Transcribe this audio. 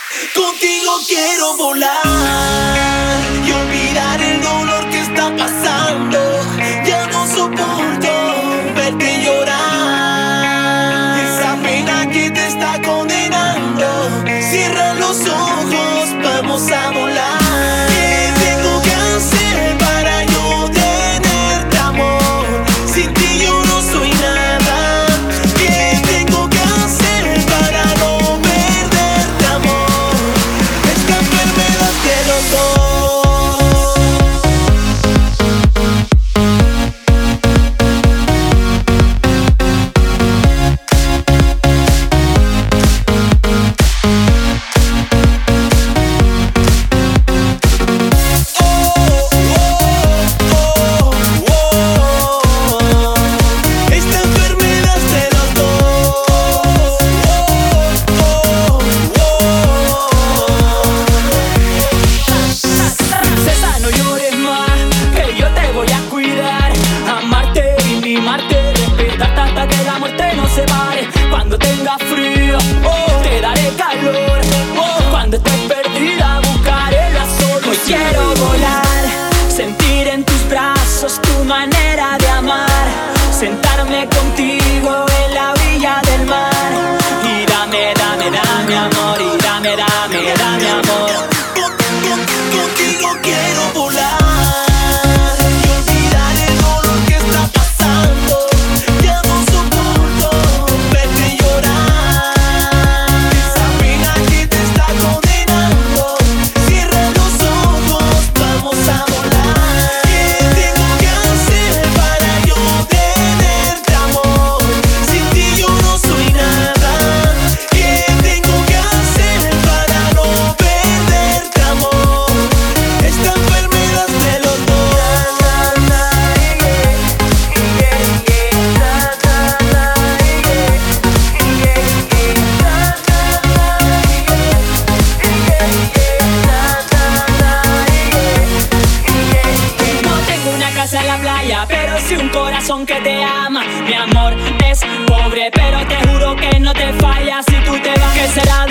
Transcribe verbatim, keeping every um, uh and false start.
Contigo quiero volar y olvidar el dolor que está pasando. Ya no soporto verte llorar, esa pena que te está condenando. Cierra los ojos, vamos a volar. ¿Qué tengo que hacer para yo tenerte, amor? Sin ti yo no soy nada. ¿Qué tengo que hacer para no perderte, amor? Esta enfermedad de los dos. Cuando tengas frío, oh, te daré calor, oh, cuando estés perdida buscaré la solución. Hoy quiero volar, sentir en tus brazos tu manera de amar, sentarme contigo en la orilla del mar y dame, dame, dame amor, y dame, dame, dame amor. Contigo quiero volar. En la playa, pero sí un corazón que te ama. Mi amor es pobre, pero te juro que no te falla. Si tú te vas, ¿qué será